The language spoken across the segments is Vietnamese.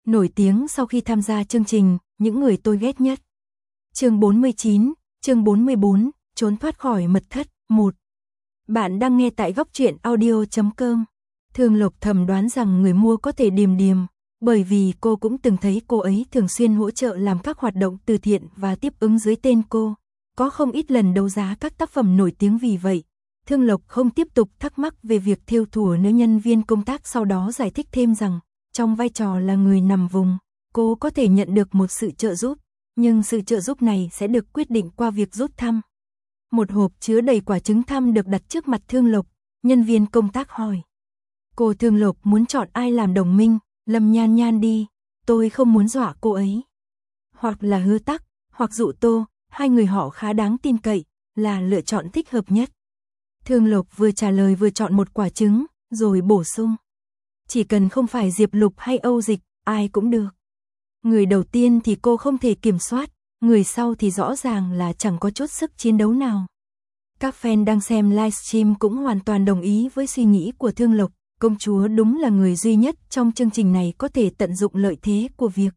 Nổi tiếng sau khi tham gia chương trình, những người tôi ghét nhất. Chương 49, chương 44, trốn thoát khỏi mật thất, 1. Bạn đang nghe tại góc truyện audio.com. Thương Lộc thầm đoán rằng người mua có thể Điềm Điềm, bởi vì cô cũng từng thấy cô ấy thường xuyên hỗ trợ làm các hoạt động từ thiện và tiếp ứng dưới tên cô. Có không ít lần đấu giá các tác phẩm nổi tiếng, vì vậy Thương Lộc không tiếp tục thắc mắc về việc thêu thùa nữ nhân viên công tác, sau đó giải thích thêm rằng trong vai trò là người nằm vùng, cô có thể nhận được một sự trợ giúp, nhưng sự trợ giúp này sẽ được quyết định qua việc rút thăm. Một hộp chứa đầy quả trứng thăm được đặt trước mặt Thương Lộc, nhân viên công tác hỏi. Cô Thương Lộc muốn chọn ai làm đồng minh? Lâm Nhan Nhan đi, tôi không muốn dọa cô ấy. Hoặc là Hứa Tắc, hoặc Dụ Tô, hai người họ khá đáng tin cậy, là lựa chọn thích hợp nhất. Thương Lộc vừa trả lời vừa chọn một quả trứng, rồi bổ sung. Chỉ cần không phải Diệp Lục hay Âu Dịch, ai cũng được. Người đầu tiên thì cô không thể kiểm soát, người sau thì rõ ràng là chẳng có chút sức chiến đấu nào. Các fan đang xem livestream cũng hoàn toàn đồng ý với suy nghĩ của Thương Lộc. Công chúa đúng là người duy nhất trong chương trình này có thể tận dụng lợi thế của việc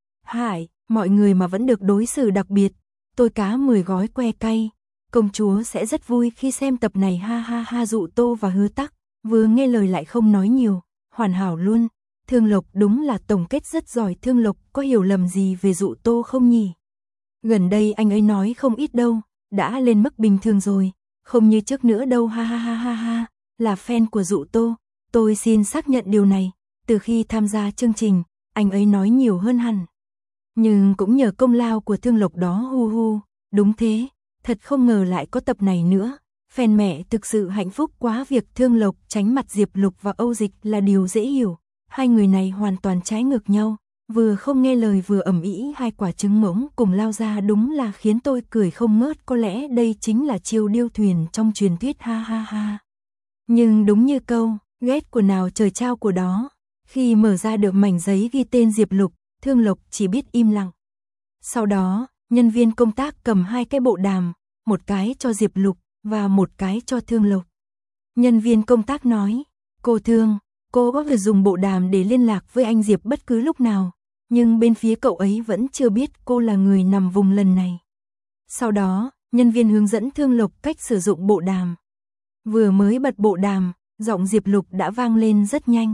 Hải, mọi người mà vẫn được đối xử đặc biệt. Tôi cá 10 gói que cay. Công chúa sẽ rất vui khi xem tập này, ha ha ha. Dụ Tô và Hứa Tắc vừa nghe lời lại không nói nhiều, hoàn hảo luôn. Thương Lộc đúng là tổng kết rất giỏi. Thương Lộc có hiểu lầm gì về Dụ Tô không nhỉ? Gần đây anh ấy nói không ít đâu, đã lên mức bình thường rồi, không như trước nữa đâu, ha ha ha ha ha. Là fan của Dụ Tô, tôi xin xác nhận điều này, từ khi tham gia chương trình, anh ấy nói nhiều hơn hẳn. Nhưng cũng nhờ công lao của Thương Lộc đó, hu hu. Đúng thế, thật không ngờ lại có tập này nữa. Fan mẹ thực sự hạnh phúc quá. Việc Thương Lộc tránh mặt Diệp Lục và Âu Dịch là điều dễ hiểu. Hai người này hoàn toàn trái ngược nhau, vừa không nghe lời vừa ầm ĩ, hai quả trứng ngỗng cùng lao ra đúng là khiến tôi cười không ngớt. Có lẽ đây chính là chiêu điêu thuyền trong truyền thuyết, ha ha ha. Nhưng đúng như câu ghét của nào trời trao của đó, khi mở ra được mảnh giấy ghi tên Diệp Lục, Thương Lộc chỉ biết im lặng. Sau đó, nhân viên công tác cầm hai cái bộ đàm, một cái cho Diệp Lục và một cái cho Thương Lộc. Nhân viên công tác nói, cô Thương, cô có thể dùng bộ đàm để liên lạc với anh Diệp bất cứ lúc nào, nhưng bên phía cậu ấy vẫn chưa biết cô là người nằm vùng lần này. Sau đó, nhân viên hướng dẫn Thương Lộc cách sử dụng bộ đàm. Vừa mới bật bộ đàm, giọng Diệp Lục đã vang lên rất nhanh.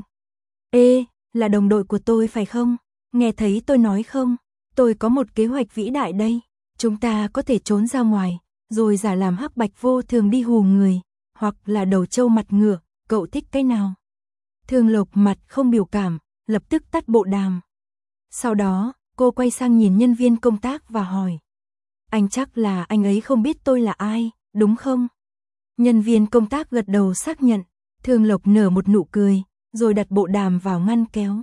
Ê, là đồng đội của tôi phải không? Nghe thấy tôi nói không? Tôi có một kế hoạch vĩ đại đây. Chúng ta có thể trốn ra ngoài, rồi giả làm Hắc Bạch Vô Thường đi hù người, hoặc là Đầu Trâu mặt ngựa, cậu thích cái nào? Thương Lộc mặt không biểu cảm, lập tức tắt bộ đàm. Sau đó, cô quay sang nhìn nhân viên công tác và hỏi. Anh chắc là anh ấy không biết tôi là ai, đúng không? Nhân viên công tác gật đầu xác nhận. Thương Lộc nở một nụ cười, rồi đặt bộ đàm vào ngăn kéo.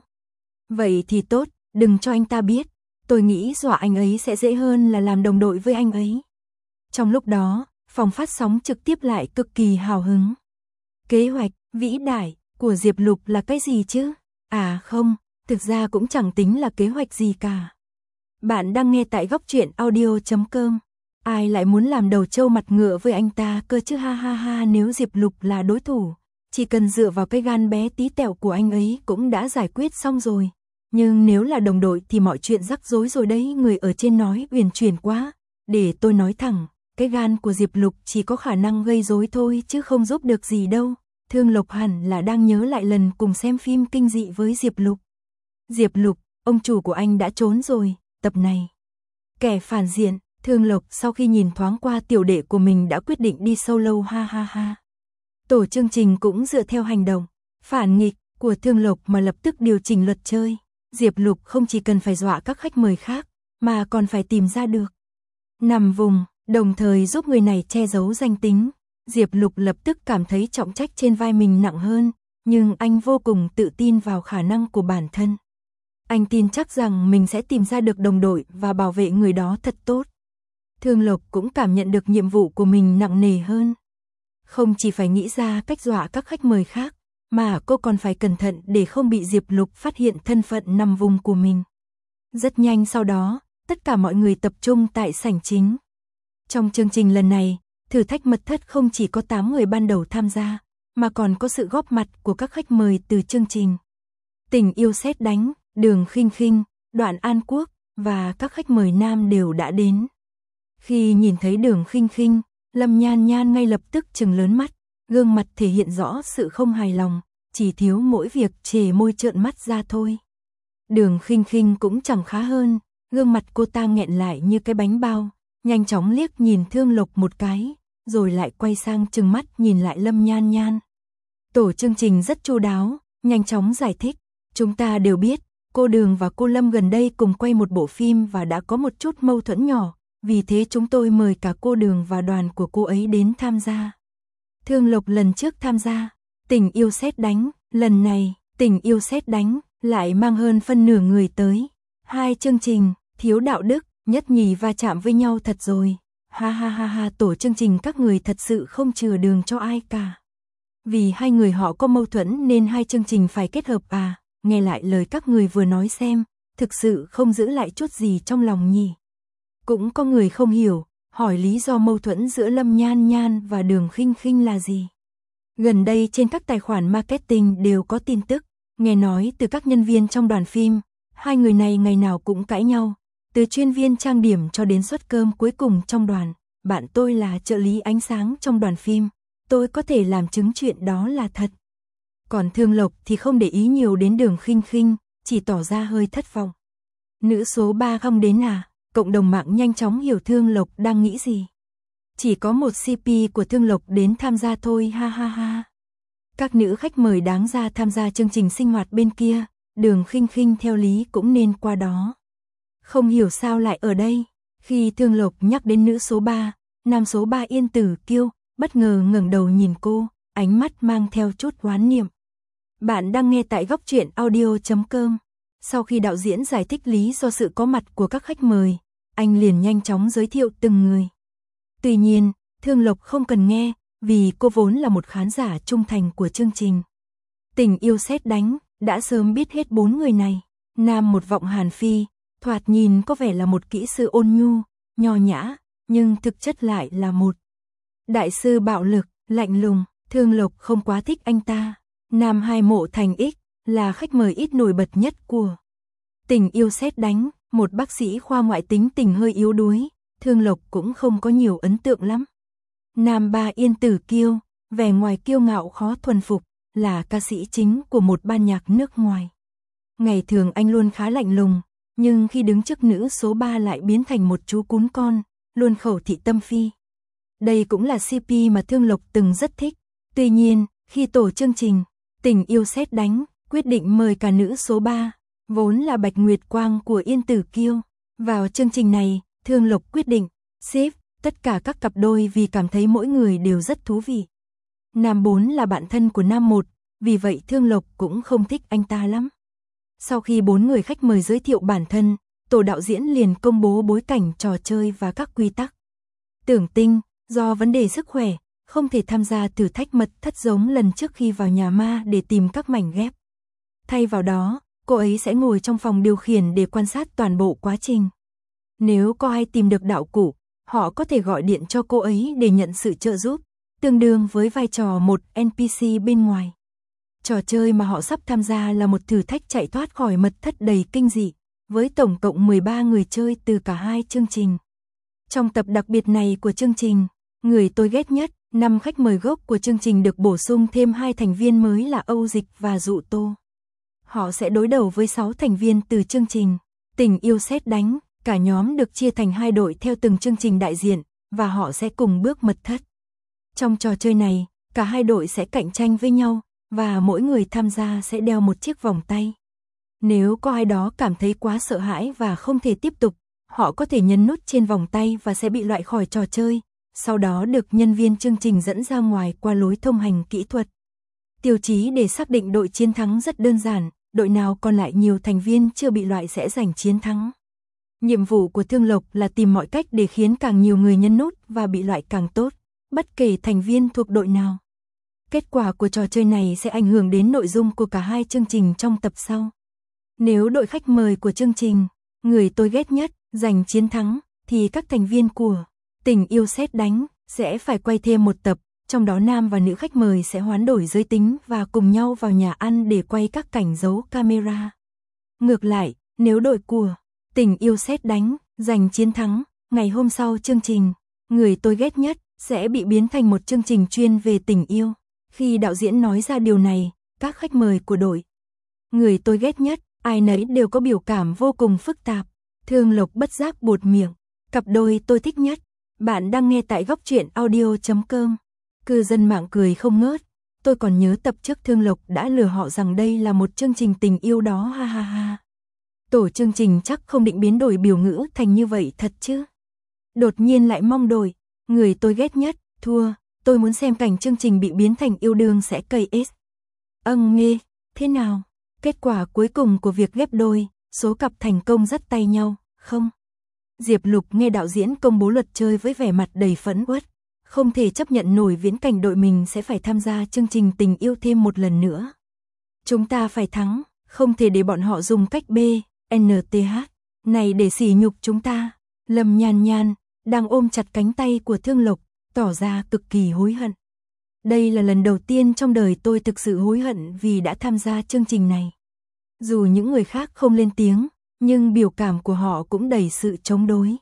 Vậy thì tốt, đừng cho anh ta biết. Tôi nghĩ dọa anh ấy sẽ dễ hơn là làm đồng đội với anh ấy. Trong lúc đó, phòng phát sóng trực tiếp lại cực kỳ hào hứng. Kế hoạch vĩ đại của Diệp Lục là cái gì chứ? À không, thực ra cũng chẳng tính là kế hoạch gì cả. Bạn đang nghe tại góc truyện audio.com. Ai lại muốn làm đầu trâu mặt ngựa với anh ta cơ chứ, ha ha ha. Nếu Diệp Lục là đối thủ, chỉ cần dựa vào cái gan bé tí tẹo của anh ấy cũng đã giải quyết xong rồi. Nhưng nếu là đồng đội thì mọi chuyện rắc rối rồi đấy. Người ở trên nói uyển chuyển quá. Để tôi nói thẳng, cái gan của Diệp Lục chỉ có khả năng gây rối thôi chứ không giúp được gì đâu. Thương Lộc hẳn là đang nhớ lại lần cùng xem phim kinh dị với Diệp Lục. Diệp Lục, ông chủ của anh đã trốn rồi, tập này. Kẻ phản diện, Thương Lộc sau khi nhìn thoáng qua tiểu đệ của mình đã quyết định đi solo, ha ha ha. Tổ chương trình cũng dựa theo hành động phản nghịch của Thương Lộc mà lập tức điều chỉnh luật chơi. Diệp Lục không chỉ cần phải dọa các khách mời khác, mà còn phải tìm ra được nằm vùng, đồng thời giúp người này che giấu danh tính. Diệp Lục lập tức cảm thấy trọng trách trên vai mình nặng hơn, nhưng anh vô cùng tự tin vào khả năng của bản thân. Anh tin chắc rằng mình sẽ tìm ra được đồng đội và bảo vệ người đó thật tốt. Thương Lộc cũng cảm nhận được nhiệm vụ của mình nặng nề hơn. Không chỉ phải nghĩ ra cách dọa các khách mời khác, mà cô còn phải cẩn thận để không bị Diệp Lục phát hiện thân phận nằm vùng của mình. Rất nhanh sau đó, tất cả mọi người tập trung tại sảnh chính. Trong chương trình lần này, thử thách mật thất không chỉ có 8 người ban đầu tham gia, mà còn có sự góp mặt của các khách mời từ chương trình Tình Yêu Sét Đánh, Đường Khinh Khinh, Đoạn An Quốc và các khách mời nam đều đã đến. Khi nhìn thấy Đường Khinh Khinh, Lâm Nhan Nhan ngay lập tức trừng lớn mắt, gương mặt thể hiện rõ sự không hài lòng, chỉ thiếu mỗi việc chề môi trợn mắt ra thôi. Đường Khinh Khinh cũng chẳng khá hơn, gương mặt cô ta nghẹn lại như cái bánh bao, nhanh chóng liếc nhìn Thương Lộc một cái, rồi lại quay sang trừng mắt nhìn lại Lâm Nhan Nhan. Tổ chương trình rất chu đáo, nhanh chóng giải thích, chúng ta đều biết, cô Đường và cô Lâm gần đây cùng quay một bộ phim và đã có một chút mâu thuẫn nhỏ, vì thế chúng tôi mời cả cô Đường và đoàn của cô ấy đến tham gia. Thương Lộc lần trước tham gia Tình Yêu Sét Đánh, lần này Tình Yêu Sét Đánh lại mang hơn phân nửa người tới. Hai chương trình thiếu đạo đức, nhất nhì va chạm với nhau thật rồi. Ha ha ha ha, tổ chương trình các người thật sự không chừa đường cho ai cả. Vì hai người họ có mâu thuẫn nên hai chương trình phải kết hợp à? Nghe lại lời các người vừa nói xem, thực sự không giữ lại chút gì trong lòng nhỉ. Cũng có người không hiểu, hỏi lý do mâu thuẫn giữa Lâm Nhan Nhan và Đường Khinh Khinh là gì. Gần đây trên các tài khoản marketing đều có tin tức, nghe nói từ các nhân viên trong đoàn phim, hai người này ngày nào cũng cãi nhau, từ chuyên viên trang điểm cho đến suất cơm cuối cùng trong đoàn. Bạn tôi là trợ lý ánh sáng trong đoàn phim, tôi có thể làm chứng chuyện đó là thật. Còn Thương Lộc thì không để ý nhiều đến Đường Khinh Khinh, chỉ tỏ ra hơi thất vọng. Nữ số 3 không đến à? Cộng đồng mạng nhanh chóng hiểu Thương Lộc đang nghĩ gì. Chỉ có một CP của Thương Lộc đến tham gia thôi, ha ha ha. Các nữ khách mời đáng ra tham gia chương trình sinh hoạt bên kia, Đường Khinh Khinh theo lý cũng nên qua đó. Không hiểu sao lại ở đây. Khi Thương Lộc nhắc đến nữ số 3, nam số 3 Yên Tử Kiêu bất ngờ ngẩng đầu nhìn cô, ánh mắt mang theo chút oán niệm. Bạn đang nghe tại góc truyện audio.com. Sau khi đạo diễn giải thích lý do sự có mặt của các khách mời, anh liền nhanh chóng giới thiệu từng người. Tuy nhiên, Thương Lộc không cần nghe, vì cô vốn là một khán giả trung thành của chương trình. Tình Yêu Sét Đánh đã sớm biết hết 4 người này. Nam một vọng Hàn Phi, thoạt nhìn có vẻ là một kỹ sư ôn nhu, nho nhã, nhưng thực chất lại là một đại sư bạo lực, lạnh lùng. Thương Lộc không quá thích anh ta. Nam hai Mộ Thành X là khách mời ít nổi bật nhất của Tình Yêu Sét Đánh, một bác sĩ khoa ngoại tính tình hơi yếu đuối, Thương Lộc cũng không có nhiều ấn tượng lắm. Nam 3 Yên Tử Kiêu, vẻ ngoài kiêu ngạo khó thuần phục, là ca sĩ chính của một ban nhạc nước ngoài. Ngày thường anh luôn khá lạnh lùng, nhưng khi đứng trước nữ số 3 lại biến thành một chú cún con, luôn khẩu thị tâm phi. Đây cũng là CP mà Thương Lộc từng rất thích. Tuy nhiên, khi tổ chương trình Tình Yêu Sét Đánh quyết định mời cả nữ số 3, vốn là Bạch Nguyệt Quang của Yên Tử Kiêu, vào chương trình này, Thương Lộc quyết định xếp tất cả các cặp đôi vì cảm thấy mỗi người đều rất thú vị. Nam 4 là bạn thân của Nam 1, vì vậy Thương Lộc cũng không thích anh ta lắm. Sau khi 4 người khách mời giới thiệu bản thân, tổ đạo diễn liền công bố bối cảnh trò chơi và các quy tắc. Tưởng Tinh, do vấn đề sức khỏe, không thể tham gia thử thách mật thất giống lần trước khi vào nhà ma để tìm các mảnh ghép. Thay vào đó, cô ấy sẽ ngồi trong phòng điều khiển để quan sát toàn bộ quá trình. Nếu có ai tìm được đạo cụ, họ có thể gọi điện cho cô ấy để nhận sự trợ giúp, tương đương với vai trò một NPC bên ngoài. Trò chơi mà họ sắp tham gia là một thử thách chạy thoát khỏi mật thất đầy kinh dị, với tổng cộng 13 người chơi từ cả hai chương trình. Trong tập đặc biệt này của chương trình, người tôi ghét nhất, 5 khách mời gốc của chương trình được bổ sung thêm 2 thành viên mới là Âu Dịch và Dụ Tô. Họ sẽ đối đầu với 6 thành viên từ chương trình Tình Yêu Sét Đánh, cả nhóm được chia thành 2 đội theo từng chương trình đại diện, và họ sẽ cùng bước mật thất. Trong trò chơi này, cả 2 đội sẽ cạnh tranh với nhau, và mỗi người tham gia sẽ đeo một chiếc vòng tay. Nếu có ai đó cảm thấy quá sợ hãi và không thể tiếp tục, họ có thể nhấn nút trên vòng tay và sẽ bị loại khỏi trò chơi, sau đó được nhân viên chương trình dẫn ra ngoài qua lối thông hành kỹ thuật. Tiêu chí để xác định đội chiến thắng rất đơn giản, đội nào còn lại nhiều thành viên chưa bị loại sẽ giành chiến thắng. Nhiệm vụ của Thương Lộc là tìm mọi cách để khiến càng nhiều người nhấn nút và bị loại càng tốt, bất kể thành viên thuộc đội nào. Kết quả của trò chơi này sẽ ảnh hưởng đến nội dung của cả hai chương trình trong tập sau. Nếu đội khách mời của chương trình Người Tôi Ghét Nhất giành chiến thắng, thì các thành viên của Tình Yêu Sét Đánh sẽ phải quay thêm một tập, trong đó nam và nữ khách mời sẽ hoán đổi giới tính và cùng nhau vào nhà ăn để quay các cảnh giấu camera. Ngược lại, nếu đội của Tình Yêu Sét Đánh giành chiến thắng, ngày hôm sau chương trình Người Tôi Ghét Nhất sẽ bị biến thành một chương trình chuyên về tình yêu. Khi đạo diễn nói ra điều này, các khách mời của đội Người Tôi Ghét Nhất, ai nấy đều có biểu cảm vô cùng phức tạp. Thương Lộc bất giác buột miệng, cặp đôi tôi thích nhất. Bạn đang nghe tại góc truyện audio.com. Cư dân mạng cười không ngớt. Tôi còn nhớ tập trước Thương Lộc đã lừa họ rằng đây là một chương trình tình yêu đó, ha ha ha. Tổ chương trình chắc không định biến đổi biểu ngữ thành như vậy thật chứ. Đột nhiên lại mong đổi Người Tôi Ghét Nhất thua. Tôi muốn xem cảnh chương trình bị biến thành yêu đương sẽ cây s. Nghe, thế nào? Kết quả cuối cùng của việc ghép đôi, số cặp thành công dắt tay nhau, không? Diệp Lục nghe đạo diễn công bố luật chơi với vẻ mặt đầy phẫn uất. Không thể chấp nhận nổi viễn cảnh đội mình sẽ phải tham gia chương trình tình yêu thêm một lần nữa. Chúng ta phải thắng, không thể để bọn họ dùng cách BNTH này để sỉ nhục chúng ta. Lâm Nhan Nhan đang ôm chặt cánh tay của Thương Lộc, tỏ ra cực kỳ hối hận. Đây là lần đầu tiên trong đời tôi thực sự hối hận vì đã tham gia chương trình này. Dù những người khác không lên tiếng, nhưng biểu cảm của họ cũng đầy sự chống đối.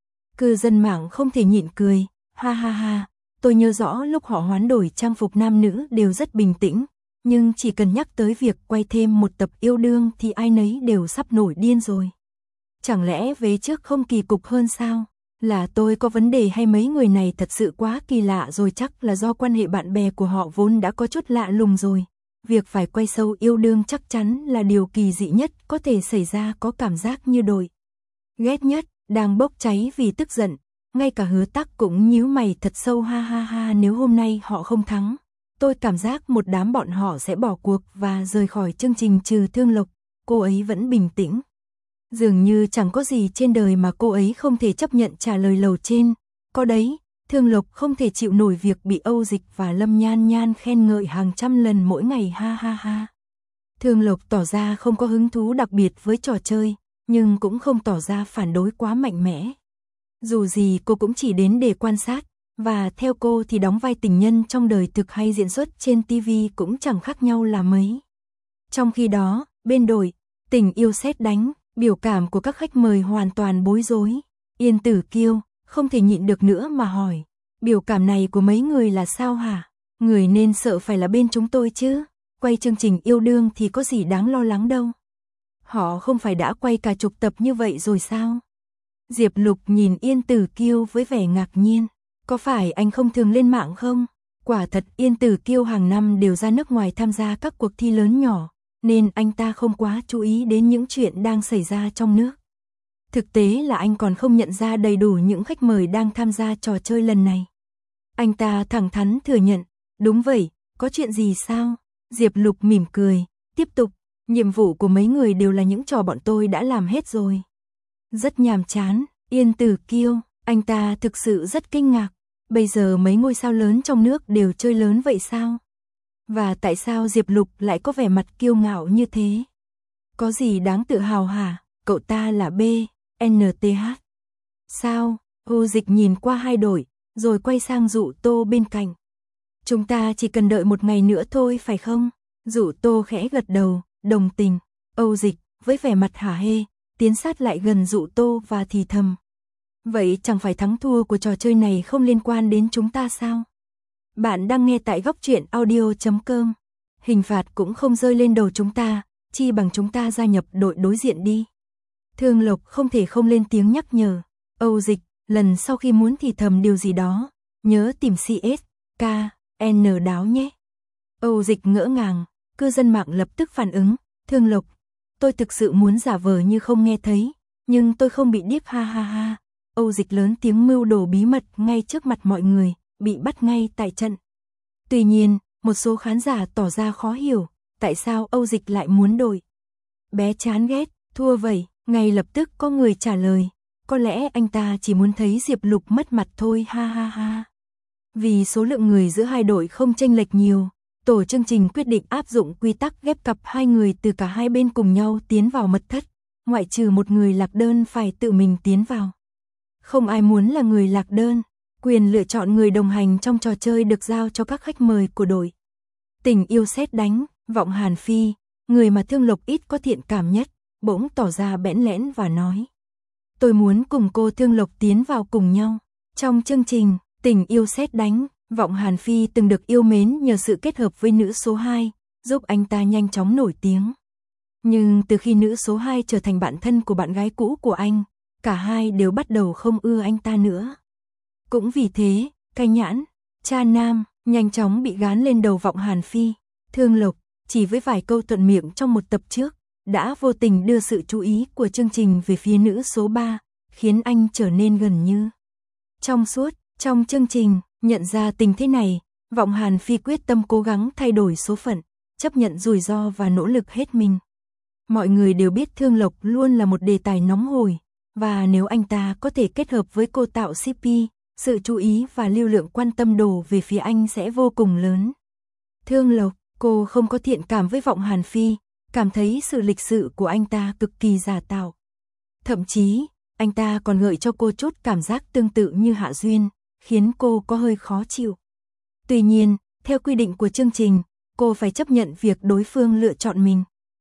Cư dân mạng không thể nhịn cười, ha ha ha, tôi nhớ rõ lúc họ hoán đổi trang phục nam nữ đều rất bình tĩnh, nhưng chỉ cần nhắc tới việc quay thêm một tập yêu đương thì ai nấy đều sắp nổi điên rồi. Chẳng lẽ vế trước không kỳ cục hơn sao? Là tôi có vấn đề hay mấy người này thật sự quá kỳ lạ rồi, chắc là do quan hệ bạn bè của họ vốn đã có chút lạ lùng rồi. Việc phải quay sâu yêu đương chắc chắn là điều kỳ dị nhất có thể xảy ra, có cảm giác như đội ghét nhất đang bốc cháy vì tức giận. Ngay cả Hứa Tắc cũng nhíu mày thật sâu, ha ha ha, nếu hôm nay họ không thắng, tôi cảm giác một đám bọn họ sẽ bỏ cuộc và rời khỏi chương trình trừ Thương Lộc. Cô ấy vẫn bình tĩnh. Dường như chẳng có gì trên đời mà cô ấy không thể chấp nhận trả lời lầu trên. Có đấy, Thương Lộc không thể chịu nổi việc bị Âu Dịch và Lâm Nhan Nhan khen ngợi hàng trăm lần mỗi ngày, ha ha ha. Thương Lộc tỏ ra không có hứng thú đặc biệt với trò chơi, nhưng cũng không tỏ ra phản đối quá mạnh mẽ. Dù gì cô cũng chỉ đến để quan sát, và theo cô thì đóng vai tình nhân trong đời thực hay diễn xuất trên TV cũng chẳng khác nhau là mấy. Trong khi đó, bên đội Tình Yêu Sét Đánh, biểu cảm của các khách mời hoàn toàn bối rối. Yên Tử Kiêu không thể nhịn được nữa mà hỏi, biểu cảm này của mấy người là sao hả? Người nên sợ phải là bên chúng tôi chứ, quay chương trình yêu đương thì có gì đáng lo lắng đâu. Họ không phải đã quay cả chục tập như vậy rồi sao? Diệp Lục nhìn Yên Tử Kiêu với vẻ ngạc nhiên, có phải anh không thường lên mạng không? Quả thật Yên Tử Kiêu hàng năm đều ra nước ngoài tham gia các cuộc thi lớn nhỏ, nên anh ta không quá chú ý đến những chuyện đang xảy ra trong nước. Thực tế là anh còn không nhận ra đầy đủ những khách mời đang tham gia trò chơi lần này. Anh ta thẳng thắn thừa nhận, đúng vậy, có chuyện gì sao? Diệp Lục mỉm cười, tiếp tục, nhiệm vụ của mấy người đều là những trò bọn tôi đã làm hết rồi. Rất nhàm chán. Yên Tử Kiêu, anh ta thực sự rất kinh ngạc. Bây giờ mấy ngôi sao lớn trong nước đều chơi lớn vậy sao? Và tại sao Diệp Lục lại có vẻ mặt kiêu ngạo như thế? Có gì đáng tự hào hả? Cậu ta là BNTH. Sao? Âu Dịch nhìn qua hai đội, rồi quay sang Dụ Tô bên cạnh. Chúng ta chỉ cần đợi một ngày nữa thôi phải không? Dụ Tô khẽ gật đầu, đồng tình. Âu Dịch, với vẻ mặt hả hê, tiến sát lại gần Dụ Tô và thì thầm. Vậy chẳng phải thắng thua của trò chơi này không liên quan đến chúng ta sao? Bạn đang nghe tại góc truyện audio.com. Hình phạt cũng không rơi lên đầu chúng ta, chi bằng chúng ta gia nhập đội đối diện đi. Thương Lộc không thể không lên tiếng nhắc nhở. Âu Dịch, lần sau khi muốn thì thầm điều gì đó, nhớ tìm CSKN đáo nhé. Âu Dịch ngỡ ngàng, cư dân mạng lập tức phản ứng. Thương Lộc, tôi thực sự muốn giả vờ như không nghe thấy, nhưng tôi không bị điếc, ha ha ha. Âu Dịch lớn tiếng mưu đồ bí mật ngay trước mặt mọi người, bị bắt ngay tại trận. Tuy nhiên, một số khán giả tỏ ra khó hiểu, tại sao Âu Dịch lại muốn đổi. Bé chán ghét, thua vậy, ngay lập tức có người trả lời, có lẽ anh ta chỉ muốn thấy Diệp Lục mất mặt thôi, ha ha ha. Vì số lượng người giữa hai đội không chênh lệch nhiều, tổ chương trình quyết định áp dụng quy tắc ghép cặp hai người từ cả hai bên cùng nhau tiến vào mật thất, ngoại trừ một người lạc đơn phải tự mình tiến vào. Không ai muốn là người lạc đơn, quyền lựa chọn người đồng hành trong trò chơi được giao cho các khách mời của đội Tình Yêu Sét Đánh, Vọng Hàn Phi, người mà Thương Lộc ít có thiện cảm nhất, bỗng tỏ ra bẽn lẽn và nói. Tôi muốn cùng cô Thương Lộc tiến vào cùng nhau. Trong chương trình Tình yêu sét đánh, Vọng Hàn Phi từng được yêu mến nhờ sự kết hợp với nữ số 2, giúp anh ta nhanh chóng nổi tiếng. Nhưng từ khi nữ số 2 trở thành bạn thân của bạn gái cũ của anh, cả hai đều bắt đầu không ưa anh ta nữa. Cũng vì thế, cái nhãn, cha nam, nhanh chóng bị gán lên đầu Vọng Hàn Phi. Thương Lộc, chỉ với vài câu thuận miệng trong một tập trước, đã vô tình đưa sự chú ý của chương trình về phía nữ số 3, khiến anh trở nên gần như trong suốt. Trong chương trình, nhận ra tình thế này, Vọng Hàn Phi quyết tâm cố gắng thay đổi số phận, chấp nhận rủi ro và nỗ lực hết mình. Mọi người đều biết Thương Lộc luôn là một đề tài nóng hổi, và nếu anh ta có thể kết hợp với cô tạo CP, sự chú ý và lưu lượng quan tâm đổ về phía anh sẽ vô cùng lớn. Thương Lộc, cô không có thiện cảm với Vọng Hàn Phi, cảm thấy sự lịch sự của anh ta cực kỳ giả tạo. Thậm chí, anh ta còn gợi cho cô chút cảm giác tương tự như Hạ Duyên, khiến cô có hơi khó chịu. Tuy nhiên, theo quy định của chương trình, cô phải chấp nhận việc đối phương lựa chọn mình.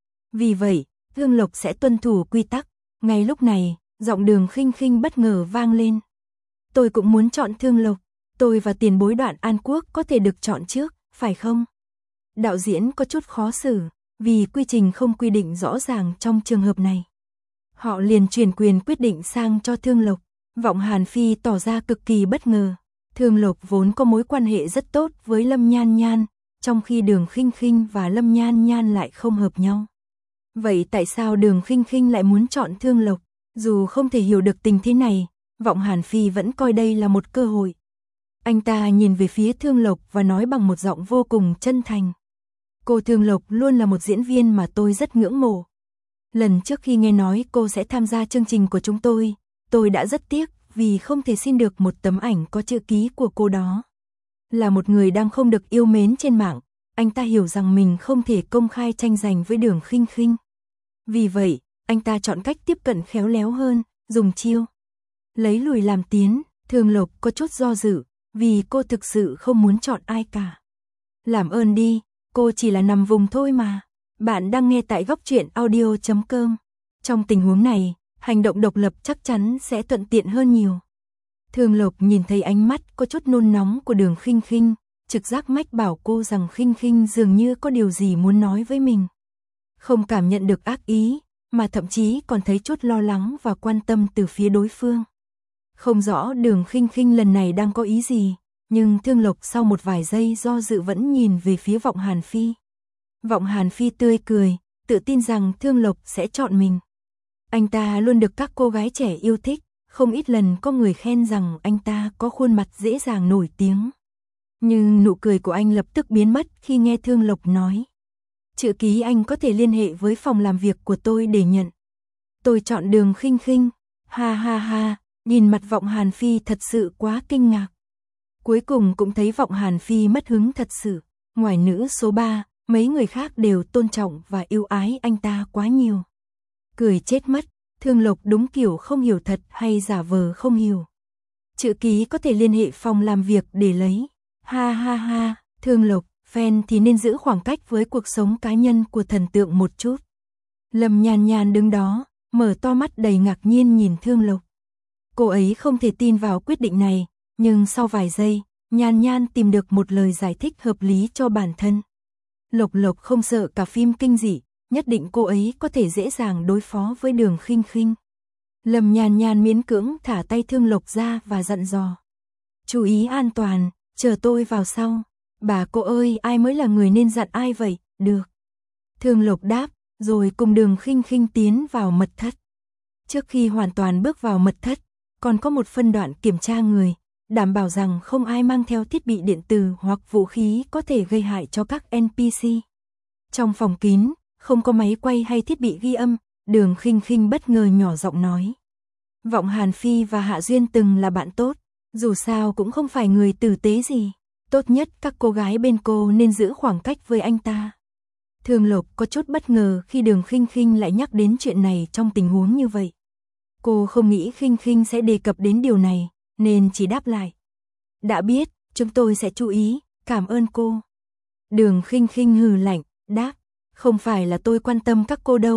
Vì vậy, Thương Lộc sẽ tuân thủ quy tắc. Ngay lúc này, giọng Đường Khinh Khinh bất ngờ vang lên. Tôi cũng muốn chọn Thương Lộc, tôi và tiền bối Đoạn An Quốc có thể được chọn trước, phải không? Đạo diễn có chút khó xử, vì quy trình không quy định rõ ràng trong trường hợp này. Họ liền chuyển quyền quyết định sang cho Thương Lộc. Vọng Hàn Phi tỏ ra cực kỳ bất ngờ. Thương Lộc vốn có mối quan hệ rất tốt với Lâm Nhan Nhan, trong khi Đường Khinh Khinh và Lâm Nhan Nhan lại không hợp nhau. Vậy tại sao Đường Khinh Khinh lại muốn chọn Thương Lộc? Dù không thể hiểu được tình thế này, Vọng Hàn Phi vẫn coi đây là một cơ hội. Anh ta nhìn về phía Thương Lộc và nói bằng một giọng vô cùng chân thành. Cô Thương Lộc luôn là một diễn viên mà tôi rất ngưỡng mộ. Lần trước khi nghe nói cô sẽ tham gia chương trình của chúng tôi đã rất tiếc vì không thể xin được một tấm ảnh có chữ ký của cô đó. Là một người đang không được yêu mến trên mạng, anh ta hiểu rằng mình không thể công khai tranh giành với Đường Khinh Khinh. Vì vậy, anh ta chọn cách tiếp cận khéo léo hơn, dùng chiêu lấy lùi làm tiến. Thương Lộc có chút do dự, vì cô thực sự không muốn chọn ai cả. Làm ơn đi, cô chỉ là nằm vùng thôi mà. Bạn đang nghe tại Góc Truyện Audio.com. Trong tình huống này, hành động độc lập chắc chắn sẽ thuận tiện hơn nhiều. Thương Lộc nhìn thấy ánh mắt có chút nôn nóng của Đường Khinh Khinh, trực giác mách bảo cô rằng Khinh Khinh dường như có điều gì muốn nói với mình. Không cảm nhận được ác ý, mà thậm chí còn thấy chút lo lắng và quan tâm từ phía đối phương. Không rõ Đường Khinh Khinh lần này đang có ý gì, nhưng Thương Lộc sau một vài giây do dự vẫn nhìn về phía Vọng Hàn Phi. Vọng Hàn Phi tươi cười, tự tin rằng Thương Lộc sẽ chọn mình. Anh ta luôn được các cô gái trẻ yêu thích, không ít lần có người khen rằng anh ta có khuôn mặt dễ dàng nổi tiếng. Nhưng nụ cười của anh lập tức biến mất khi nghe Thương Lộc nói. Chữ ký anh có thể liên hệ với phòng làm việc của tôi để nhận. Tôi chọn Đường Khinh Khinh. Ha ha ha, nhìn mặt Vọng Hàn Phi thật sự quá kinh ngạc. Cuối cùng cũng thấy Vọng Hàn Phi mất hứng thật sự. Ngoài nữ số 3, mấy người khác đều tôn trọng và yêu ái anh ta quá nhiều. Cười chết mất, Thương Lộc đúng kiểu không hiểu thật hay giả vờ không hiểu. Chữ ký có thể liên hệ phòng làm việc để lấy. Ha ha ha, Thương Lộc, fan thì nên giữ khoảng cách với cuộc sống cá nhân của thần tượng một chút. Lâm Nhan Nhan đứng đó, mở to mắt đầy ngạc nhiên nhìn Thương Lộc. Cô ấy không thể tin vào quyết định này, nhưng sau vài giây, Nhan Nhan tìm được một lời giải thích hợp lý cho bản thân. Lộc Lộc không sợ cả phim kinh dị, nhất định cô ấy có thể dễ dàng đối phó với Đường Khinh Khinh. Lâm Nhan Nhan miễn cưỡng thả tay Thương Lộc ra và dặn dò. Chú ý an toàn, chờ tôi vào sau. Bà cô ơi, ai mới là người nên dặn ai vậy? Được. Thương Lộc đáp, rồi cùng Đường Khinh Khinh tiến vào mật thất. Trước khi hoàn toàn bước vào mật thất, còn có một phân đoạn kiểm tra người, đảm bảo rằng không ai mang theo thiết bị điện tử hoặc vũ khí có thể gây hại cho các NPC. Trong phòng kín, không có máy quay hay thiết bị ghi âm, Đường Khinh Khinh bất ngờ nhỏ giọng nói. Vọng Hàn Phi và Hạ Duyên từng là bạn tốt, dù sao cũng không phải người tử tế gì. Tốt nhất các cô gái bên cô nên giữ khoảng cách với anh ta. Thương Lộc có chút bất ngờ khi Đường Khinh Khinh lại nhắc đến chuyện này trong tình huống như vậy. Cô không nghĩ Khinh Khinh sẽ đề cập đến điều này, nên chỉ đáp lại. Đã biết, chúng tôi sẽ chú ý, cảm ơn cô. Đường Khinh Khinh hừ lạnh, đáp, không phải là tôi quan tâm các cô đâu,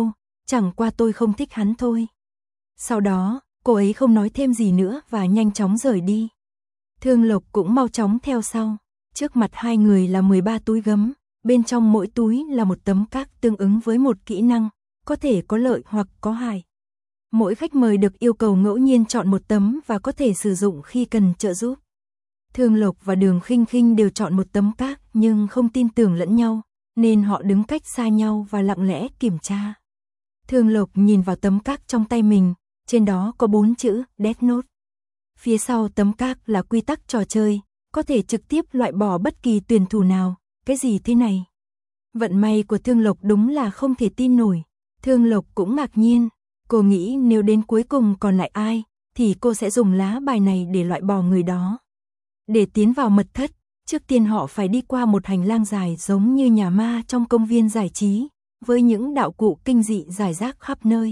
Chẳng qua tôi không thích hắn thôi. Sau đó, cô ấy không nói thêm gì nữa và nhanh chóng rời đi. Thương Lộc cũng mau chóng theo sau. Trước mặt hai người là 13 túi gấm, bên trong mỗi túi là một tấm các tương ứng với một kỹ năng, có thể có lợi hoặc có hại. Mỗi khách mời được yêu cầu ngẫu nhiên chọn một tấm và có thể sử dụng khi cần trợ giúp. Thương Lộc và Đường Khinh Khinh đều chọn một tấm các nhưng không tin tưởng lẫn nhau, nên họ đứng cách xa nhau và lặng lẽ kiểm tra. Thương Lộc nhìn vào tấm các trong tay mình, trên đó có 4 chữ Death Note. Phía sau tấm các là quy tắc trò chơi, có thể trực tiếp loại bỏ bất kỳ tuyển thủ nào. Cái gì thế này? Vận may của Thương Lộc đúng là không thể tin nổi. Thương Lộc cũng ngạc nhiên. Cô nghĩ nếu đến cuối cùng còn lại ai, thì cô sẽ dùng lá bài này để loại bỏ người đó. Để tiến vào mật thất, trước tiên họ phải đi qua một hành lang dài giống như nhà ma trong công viên giải trí, với những đạo cụ kinh dị rải rác khắp nơi.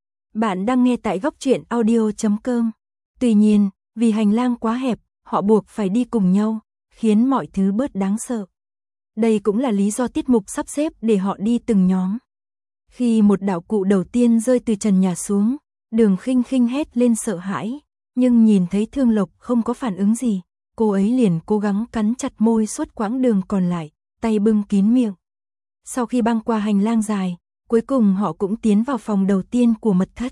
Bạn đang nghe tại góc truyện audio.com. Tuy nhiên, vì hành lang quá hẹp, họ buộc phải đi cùng nhau, khiến mọi thứ bớt đáng sợ. Đây cũng là lý do tiết mục sắp xếp để họ đi từng nhóm. Khi một đạo cụ đầu tiên rơi từ trần nhà xuống, Đường Khinh Khinh hét lên sợ hãi, nhưng nhìn thấy Thương Lộc không có phản ứng gì, cô ấy liền cố gắng cắn chặt môi suốt quãng đường còn lại, tay bưng kín miệng. Sau khi băng qua hành lang dài, cuối cùng họ cũng tiến vào phòng đầu tiên của mật thất.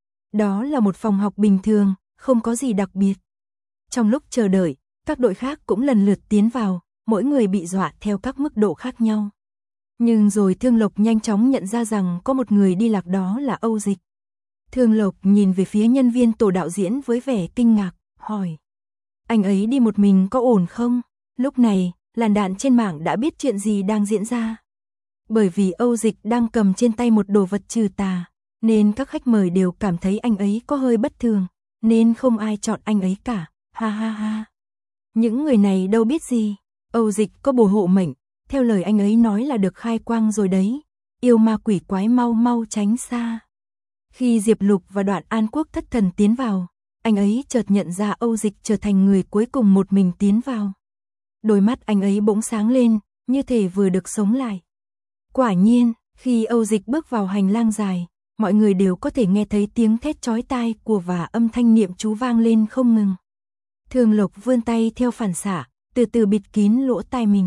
Đó là một phòng học bình thường, không có gì đặc biệt. Trong lúc chờ đợi, các đội khác cũng lần lượt tiến vào, mỗi người bị dọa theo các mức độ khác nhau. Nhưng rồi Thương Lộc nhanh chóng nhận ra rằng có một người đi lạc, đó là Âu Dịch. Thương Lộc nhìn về phía nhân viên tổ đạo diễn với vẻ kinh ngạc, hỏi: anh ấy đi một mình có ổn không? Lúc này, làn đạn trên mạng đã biết chuyện gì đang diễn ra. Bởi vì Âu Dịch đang cầm trên tay một đồ vật trừ tà, nên các khách mời đều cảm thấy anh ấy có hơi bất thường, nên không ai chọn anh ấy cả. Ha ha ha. Những người này đâu biết gì. Âu Dịch có bùa hộ mệnh, theo lời anh ấy nói là được khai quang rồi đấy. Yêu ma quỷ quái mau mau tránh xa. Khi Diệp Lục và Đoạn An Quốc thất thần tiến vào, anh ấy chợt nhận ra Âu Dịch trở thành người cuối cùng một mình tiến vào. Đôi mắt anh ấy bỗng sáng lên, như thể vừa được sống lại. Quả nhiên, khi Âu Dịch bước vào hành lang dài, mọi người đều có thể nghe thấy tiếng thét chói tai của và âm thanh niệm chú vang lên không ngừng. Thương Lộc vươn tay theo phản xạ, từ từ bịt kín lỗ tai mình.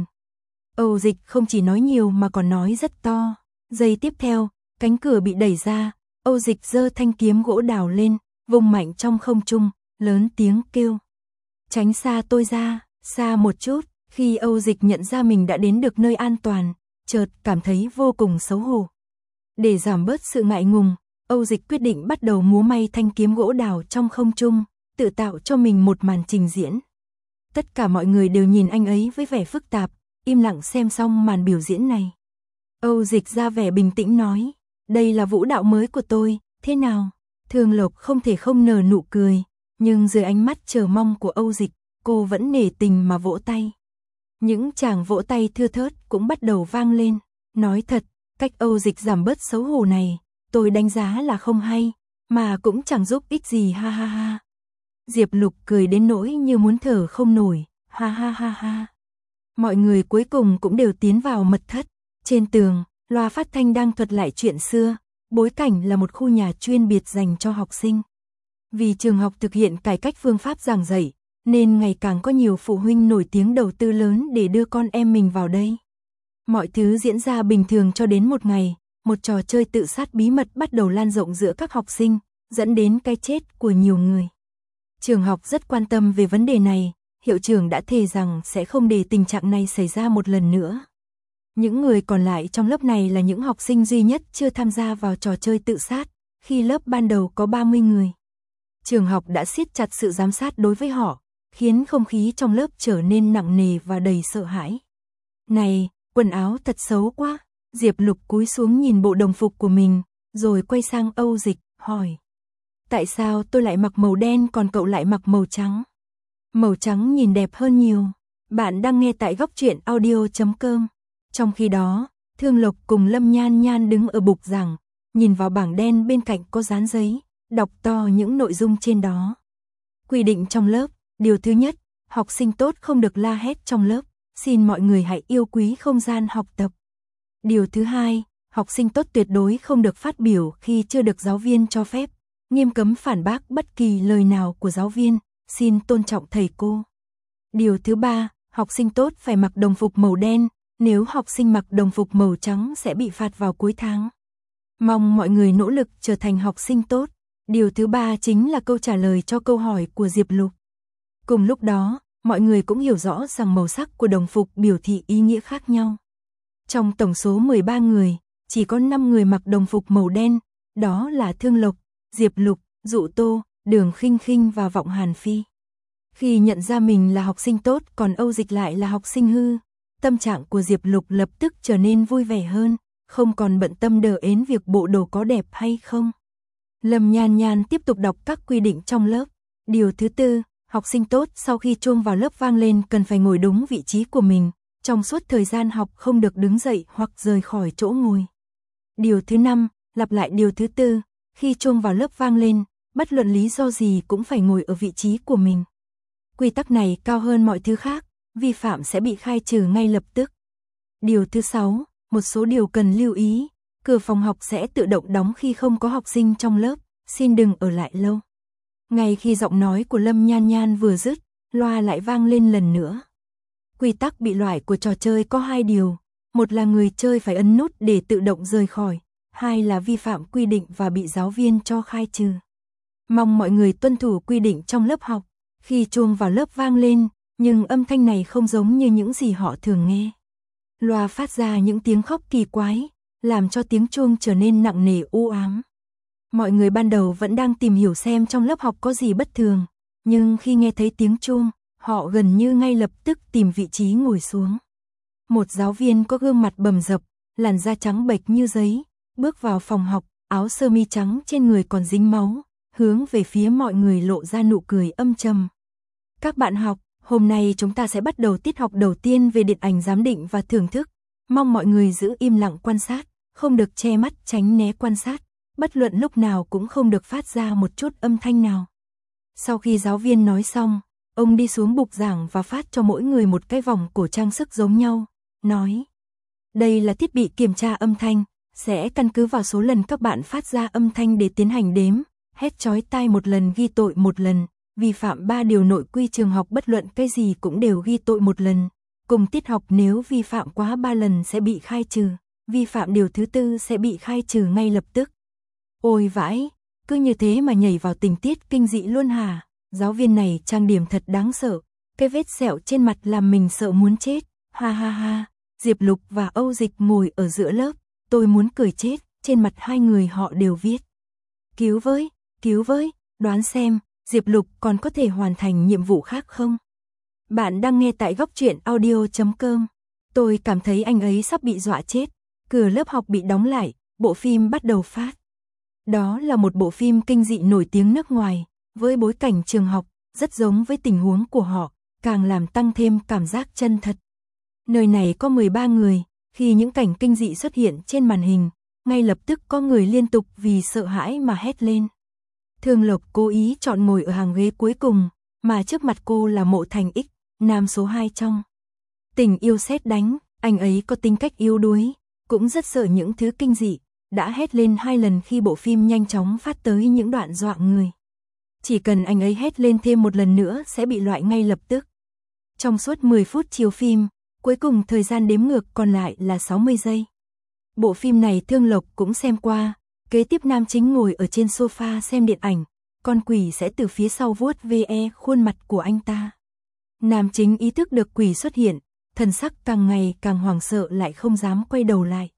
Âu Dịch không chỉ nói nhiều mà còn nói rất to. Giây tiếp theo, cánh cửa bị đẩy ra, Âu Dịch giơ thanh kiếm gỗ đào lên, vung mạnh trong không trung, lớn tiếng kêu: tránh xa tôi ra, xa một chút. Khi Âu Dịch nhận ra mình đã đến được nơi an toàn, chợt cảm thấy vô cùng xấu hổ. Để giảm bớt sự ngại ngùng, Âu Dịch quyết định bắt đầu múa may thanh kiếm gỗ đào trong không trung, tự tạo cho mình một màn trình diễn. Tất cả mọi người đều nhìn anh ấy với vẻ phức tạp, im lặng xem xong màn biểu diễn này. Âu Dịch ra vẻ bình tĩnh nói: đây là vũ đạo mới của tôi, thế nào? Thương Lộc không thể không nở nụ cười, nhưng dưới ánh mắt chờ mong của Âu Dịch, cô vẫn nể tình mà vỗ tay. Những tràng vỗ tay thưa thớt cũng bắt đầu vang lên. Nói thật, cách Âu Dịch giảm bớt xấu hổ này, tôi đánh giá là không hay, mà cũng chẳng giúp ích gì, ha ha ha. Diệp Lục cười đến nỗi như muốn thở không nổi, ha ha ha ha. Mọi người cuối cùng cũng đều tiến vào mật thất. Trên tường, loa phát thanh đang thuật lại chuyện xưa, bối cảnh là một khu nhà chuyên biệt dành cho học sinh. Vì trường học thực hiện cải cách phương pháp giảng dạy, nên ngày càng có nhiều phụ huynh nổi tiếng đầu tư lớn để đưa con em mình vào đây. Mọi thứ diễn ra bình thường cho đến một ngày, một trò chơi tự sát bí mật bắt đầu lan rộng giữa các học sinh, dẫn đến cái chết của nhiều người. Trường học rất quan tâm về vấn đề này, hiệu trưởng đã thề rằng sẽ không để tình trạng này xảy ra một lần nữa. Những người còn lại trong lớp này là những học sinh duy nhất chưa tham gia vào trò chơi tự sát, khi lớp ban đầu có 30 người. Trường học đã siết chặt sự giám sát đối với họ, khiến không khí trong lớp trở nên nặng nề và đầy sợ hãi. Này, quần áo thật xấu quá. Diệp Lục cúi xuống nhìn bộ đồng phục của mình, rồi quay sang Âu Dịch, hỏi: tại sao tôi lại mặc màu đen còn cậu lại mặc màu trắng? Màu trắng nhìn đẹp hơn nhiều. Bạn đang nghe tại góc truyện audio.com. Trong khi đó, Thương Lộc cùng Lâm Nhan Nhan đứng ở bục giảng, nhìn vào bảng đen bên cạnh có dán giấy, đọc to những nội dung trên đó. Quy định trong lớp, điều thứ nhất, học sinh tốt không được la hét trong lớp, xin mọi người hãy yêu quý không gian học tập. Điều thứ hai, học sinh tốt tuyệt đối không được phát biểu khi chưa được giáo viên cho phép, nghiêm cấm phản bác bất kỳ lời nào của giáo viên, xin tôn trọng thầy cô. Điều thứ 3, học sinh tốt phải mặc đồng phục màu đen, nếu học sinh mặc đồng phục màu trắng sẽ bị phạt vào cuối tháng. Mong mọi người nỗ lực trở thành học sinh tốt. Điều thứ 3 chính là câu trả lời cho câu hỏi của Diệp Lục. Cùng lúc đó, mọi người cũng hiểu rõ rằng màu sắc của đồng phục biểu thị ý nghĩa khác nhau. Trong tổng số 13 người, chỉ có 5 người mặc đồng phục màu đen, đó là Thương Lộc, Diệp Lục, Dụ Tô, Đường Khinh Khinh và Vọng Hàn Phi. Khi nhận ra mình là học sinh tốt còn Âu Dịch lại là học sinh hư, tâm trạng của Diệp Lục lập tức trở nên vui vẻ hơn, không còn bận tâm đờ ến việc bộ đồ có đẹp hay không. Lâm Nhan Nhan tiếp tục đọc các quy định trong lớp. Điều thứ 4, học sinh tốt sau khi chuông vào lớp vang lên cần phải ngồi đúng vị trí của mình, trong suốt thời gian học không được đứng dậy hoặc rời khỏi chỗ ngồi. Điều thứ 5, lặp lại điều thứ 4, khi chuông vào lớp vang lên, bất luận lý do gì cũng phải ngồi ở vị trí của mình. Quy tắc này cao hơn mọi thứ khác, vi phạm sẽ bị khai trừ ngay lập tức. Điều thứ 6, một số điều cần lưu ý, cửa phòng học sẽ tự động đóng khi không có học sinh trong lớp, xin đừng ở lại lâu. Ngay khi giọng nói của Lâm Nhan Nhan vừa dứt, loa lại vang lên lần nữa. Quy tắc bị loại của trò chơi có 2 điều, một là người chơi phải ấn nút để tự động rời khỏi, 2 là vi phạm quy định và bị giáo viên cho khai trừ. Mong mọi người tuân thủ quy định trong lớp học, khi chuông vào lớp vang lên, nhưng âm thanh này không giống như những gì họ thường nghe. Loa phát ra những tiếng khóc kỳ quái, làm cho tiếng chuông trở nên nặng nề u ám. Mọi người ban đầu vẫn đang tìm hiểu xem trong lớp học có gì bất thường, nhưng khi nghe thấy tiếng chuông, họ gần như ngay lập tức tìm vị trí ngồi xuống. Một giáo viên có gương mặt bầm dập, làn da trắng bệch như giấy, bước vào phòng học, áo sơ mi trắng trên người còn dính máu, hướng về phía mọi người lộ ra nụ cười âm trầm. Các bạn học, hôm nay chúng ta sẽ bắt đầu tiết học đầu tiên về điện ảnh giám định và thưởng thức. Mong mọi người giữ im lặng quan sát, không được che mắt tránh né quan sát, bất luận lúc nào cũng không được phát ra một chút âm thanh nào. Sau khi giáo viên nói xong, ông đi xuống bục giảng và phát cho mỗi người một cái vòng cổ trang sức giống nhau, nói: đây là thiết bị kiểm tra âm thanh, sẽ căn cứ vào số lần các bạn phát ra âm thanh để tiến hành đếm, hét chói tai một lần ghi tội một lần, vi phạm 3 điều nội quy trường học bất luận cái gì cũng đều ghi tội một lần. Cùng tiết học nếu vi phạm quá 3 lần sẽ bị khai trừ, vi phạm điều thứ 4 sẽ bị khai trừ ngay lập tức. Ôi vãi, cứ như thế mà nhảy vào tình tiết kinh dị luôn hả? Giáo viên này trang điểm thật đáng sợ, cái vết sẹo trên mặt làm mình sợ muốn chết, ha ha ha. Diệp Lục và Âu Dịch ngồi ở giữa lớp, tôi muốn cười chết, trên mặt hai người họ đều viết: cứu với, đoán xem, Diệp Lục còn có thể hoàn thành nhiệm vụ khác không? Bạn đang nghe tại góc truyện audio.com. Tôi cảm thấy anh ấy sắp bị dọa chết. Cửa lớp học bị đóng lại, bộ phim bắt đầu phát. Đó là một bộ phim kinh dị nổi tiếng nước ngoài, với bối cảnh trường học, rất giống với tình huống của họ, càng làm tăng thêm cảm giác chân thật. Nơi này có 13 người, khi những cảnh kinh dị xuất hiện trên màn hình, ngay lập tức có người liên tục vì sợ hãi mà hét lên. Thương Lộc cố ý chọn ngồi ở hàng ghế cuối cùng, mà trước mặt cô là Mộ Thành X, nam số 2 trong Tình Yêu Sét Đánh. Anh ấy có tính cách yếu đuối, cũng rất sợ những thứ kinh dị, đã hét lên 2 lần khi bộ phim nhanh chóng phát tới những đoạn dọa người. Chỉ cần anh ấy hét lên thêm một lần nữa sẽ bị loại ngay lập tức. Trong suốt 10 phút chiếu phim, cuối cùng thời gian đếm ngược còn lại là 60 giây. Bộ phim này Thương Lộc cũng xem qua, kế tiếp nam chính ngồi ở trên sofa xem điện ảnh, con quỷ sẽ từ phía sau vuốt ve khuôn mặt của anh ta. Nam chính ý thức được quỷ xuất hiện, thần sắc càng ngày càng hoảng sợ lại không dám quay đầu lại.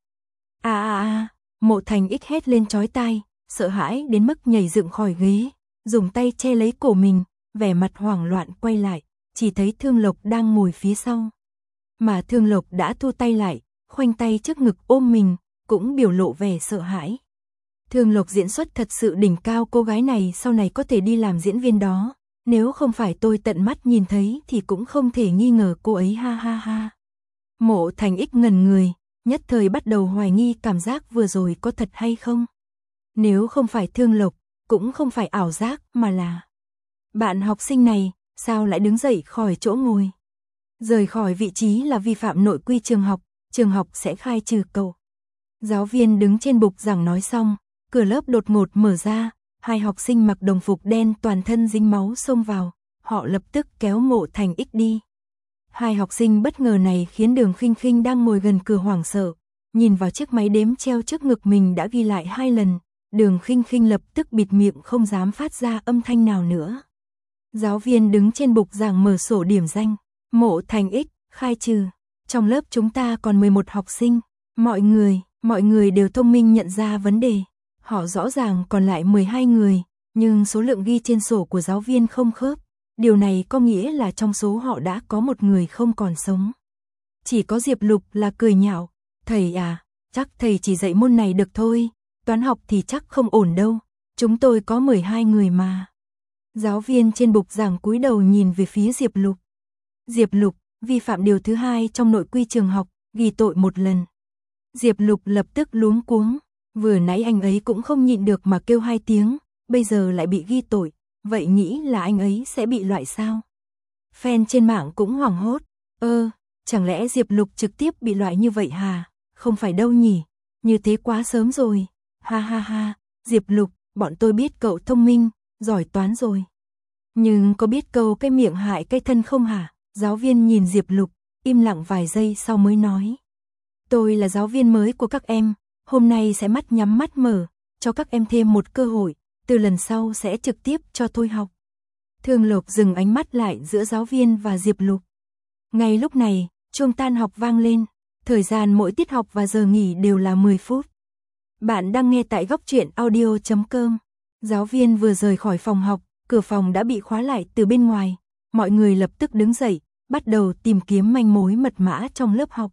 Mộ Thành X hét lên chói tai, sợ hãi đến mức nhảy dựng khỏi ghế, dùng tay che lấy cổ mình, vẻ mặt hoảng loạn quay lại, chỉ thấy Thương Lộc đang ngồi phía sau. Mà Thương Lộc đã thu tay lại, khoanh tay trước ngực ôm mình, cũng biểu lộ vẻ sợ hãi. Thương Lộc diễn xuất thật sự đỉnh cao, cô gái này sau này có thể đi làm diễn viên đó. Nếu không phải tôi tận mắt nhìn thấy thì cũng không thể nghi ngờ cô ấy, ha ha ha. Mộ Thành X ngẩn người, nhất thời bắt đầu hoài nghi cảm giác vừa rồi có thật hay không. Nếu không phải Thương Lộc, cũng không phải ảo giác mà là bạn học sinh này, sao lại đứng dậy khỏi chỗ ngồi. Rời khỏi vị trí là vi phạm nội quy trường học sẽ khai trừ cậu. Giáo viên đứng trên bục giảng nói xong, cửa lớp đột ngột mở ra, hai học sinh mặc đồng phục đen toàn thân dính máu xông vào, họ lập tức kéo Mộ Thành Ích đi. Hai học sinh bất ngờ này khiến Đường Khinh Khinh đang ngồi gần cửa hoảng sợ, nhìn vào chiếc máy đếm treo trước ngực mình đã ghi lại 2 lần, Đường Khinh Khinh lập tức bịt miệng không dám phát ra âm thanh nào nữa. Giáo viên đứng trên bục giảng mở sổ điểm danh, Mộ Thành Ích, khai trừ. Trong lớp chúng ta còn 11 học sinh, mọi người đều thông minh nhận ra vấn đề. Họ rõ ràng còn lại 12 người, nhưng số lượng ghi trên sổ của giáo viên không khớp. Điều này có nghĩa là trong số họ đã có một người không còn sống. Chỉ có Diệp Lục là cười nhạo, thầy à, chắc thầy chỉ dạy môn này được thôi, toán học thì chắc không ổn đâu, chúng tôi có 12 người mà. Giáo viên trên bục giảng cúi đầu nhìn về phía Diệp Lục. Diệp Lục, vi phạm điều thứ 2 trong nội quy trường học, ghi tội 1 lần. Diệp Lục lập tức luống cuống, vừa nãy anh ấy cũng không nhịn được mà kêu 2 tiếng, bây giờ lại bị ghi tội, vậy nghĩ là anh ấy sẽ bị loại sao? Fan trên mạng cũng hoảng hốt, chẳng lẽ Diệp Lục trực tiếp bị loại như vậy hả? Không phải đâu nhỉ, như thế quá sớm rồi, ha ha ha, Diệp Lục, bọn tôi biết cậu thông minh, giỏi toán rồi. Nhưng có biết câu cái miệng hại cái thân không hả? Giáo viên nhìn Diệp Lục, im lặng vài giây sau mới nói. Tôi là giáo viên mới của các em, hôm nay sẽ mắt nhắm mắt mở, cho các em thêm một cơ hội, từ lần sau sẽ trực tiếp cho thôi học. Thương Lộc dừng ánh mắt lại giữa giáo viên và Diệp Lục. Ngay lúc này, chuông tan học vang lên, thời gian mỗi tiết học và giờ nghỉ đều là 10 phút. Bạn đang nghe tại góc truyện audio.com. Giáo viên vừa rời khỏi phòng học, cửa phòng đã bị khóa lại từ bên ngoài. Mọi người lập tức đứng dậy, bắt đầu tìm kiếm manh mối mật mã trong lớp học.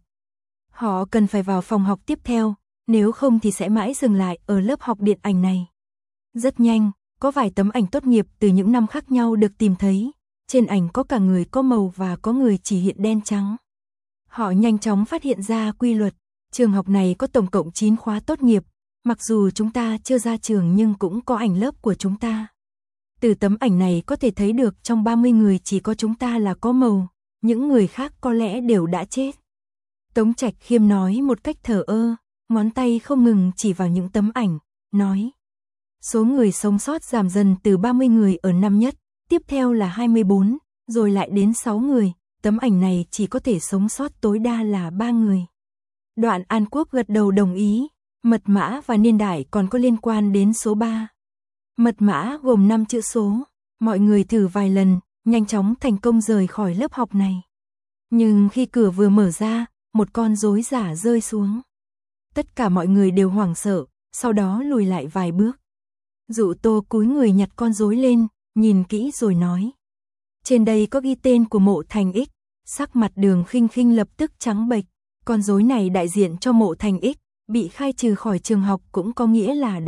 Họ cần phải vào phòng học tiếp theo, nếu không thì sẽ mãi dừng lại ở lớp học điện ảnh này. Rất nhanh, có vài tấm ảnh tốt nghiệp từ những năm khác nhau được tìm thấy. Trên ảnh có cả người có màu và có người chỉ hiện đen trắng. Họ nhanh chóng phát hiện ra quy luật. Trường học này có tổng cộng 9 khóa tốt nghiệp. Mặc dù chúng ta chưa ra trường nhưng cũng có ảnh lớp của chúng ta. Từ tấm ảnh này có thể thấy được trong 30 người chỉ có chúng ta là có màu. Những người khác có lẽ đều đã chết. Tống Trạch Khiêm nói một cách thờ ơ, ngón tay không ngừng chỉ vào những tấm ảnh, nói. Số người sống sót giảm dần từ 30 người ở năm nhất, tiếp theo là 24, rồi lại đến 6 người, tấm ảnh này chỉ có thể sống sót tối đa là 3 người. Đoạn An Quốc gật đầu đồng ý, mật mã và niên đại còn có liên quan đến số 3. Mật mã gồm 5 chữ số, mọi người thử vài lần, nhanh chóng thành công rời khỏi lớp học này. Nhưng khi cửa vừa mở ra, một con rối giả rơi xuống. Tất cả mọi người đều hoảng sợ, sau đó lùi lại vài bước. Dụ Tô cúi người nhặt con rối lên, nhìn kỹ rồi nói. Trên đây có ghi tên của Mộ Thành Ích, sắc mặt Đường Khinh Khinh lập tức trắng bệch. Con rối này đại diện cho Mộ Thành Ích, bị khai trừ khỏi trường học cũng có nghĩa là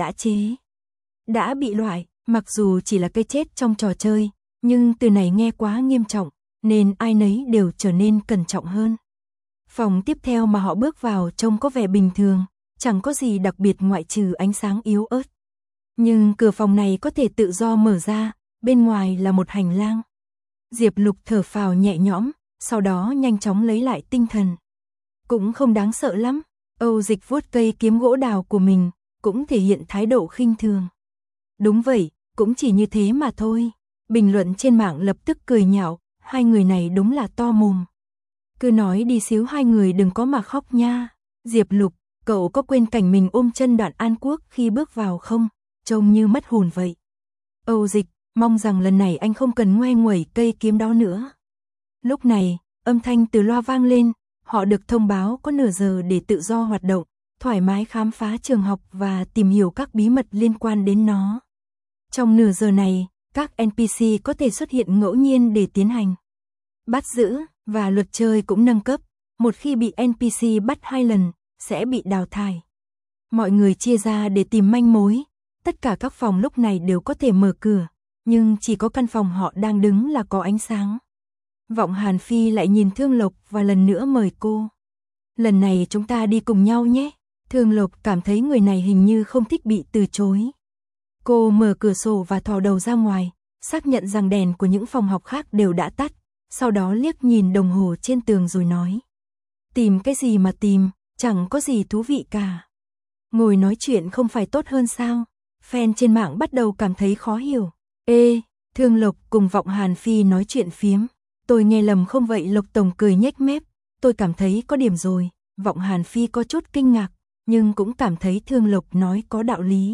đã bị loại, mặc dù chỉ là cái chết trong trò chơi, nhưng từ này nghe quá nghiêm trọng, nên ai nấy đều trở nên cẩn trọng hơn. Phòng tiếp theo mà họ bước vào trông có vẻ bình thường, chẳng có gì đặc biệt ngoại trừ ánh sáng yếu ớt. Nhưng cửa phòng này có thể tự do mở ra, bên ngoài là một hành lang. Diệp Lục thở phào nhẹ nhõm, sau đó nhanh chóng lấy lại tinh thần. Cũng không đáng sợ lắm, Âu Dịch vuốt cây kiếm gỗ đào của mình, cũng thể hiện thái độ khinh thường. Đúng vậy, cũng chỉ như thế mà thôi. Bình luận trên mạng lập tức cười nhạo, hai người này đúng là to mồm. Cứ nói đi xíu hai người đừng có mà khóc nha. Diệp Lục, cậu có quên cảnh mình ôm chân Đoạn An Quốc khi bước vào không? Trông như mất hồn vậy. Âu Dịch, mong rằng lần này anh không cần ngoe nguẩy cây kiếm đó nữa. Lúc này, âm thanh từ loa vang lên, họ được thông báo có nửa giờ để tự do hoạt động, thoải mái khám phá trường học và tìm hiểu các bí mật liên quan đến nó. Trong nửa giờ này, các NPC có thể xuất hiện ngẫu nhiên để tiến hành bắt giữ, và luật chơi cũng nâng cấp, một khi bị NPC bắt 2 lần, sẽ bị đào thải. Mọi người chia ra để tìm manh mối, tất cả các phòng lúc này đều có thể mở cửa, nhưng chỉ có căn phòng họ đang đứng là có ánh sáng. Vọng Hàn Phi lại nhìn Thương Lộc và lần nữa mời cô. Lần này chúng ta đi cùng nhau nhé. Thương Lộc cảm thấy người này hình như không thích bị từ chối. Cô mở cửa sổ và thò đầu ra ngoài, xác nhận rằng đèn của những phòng học khác đều đã tắt, sau đó liếc nhìn đồng hồ trên tường rồi nói. Tìm cái gì mà tìm, chẳng có gì thú vị cả. Ngồi nói chuyện không phải tốt hơn sao? Fan trên mạng bắt đầu cảm thấy khó hiểu. Ê, Thương Lộc cùng Vọng Hàn Phi nói chuyện phiếm. Tôi nghe lầm không vậy? Lộc Tổng cười nhếch mép. Tôi cảm thấy có điểm rồi. Vọng Hàn Phi có chút kinh ngạc, nhưng cũng cảm thấy Thương Lộc nói có đạo lý.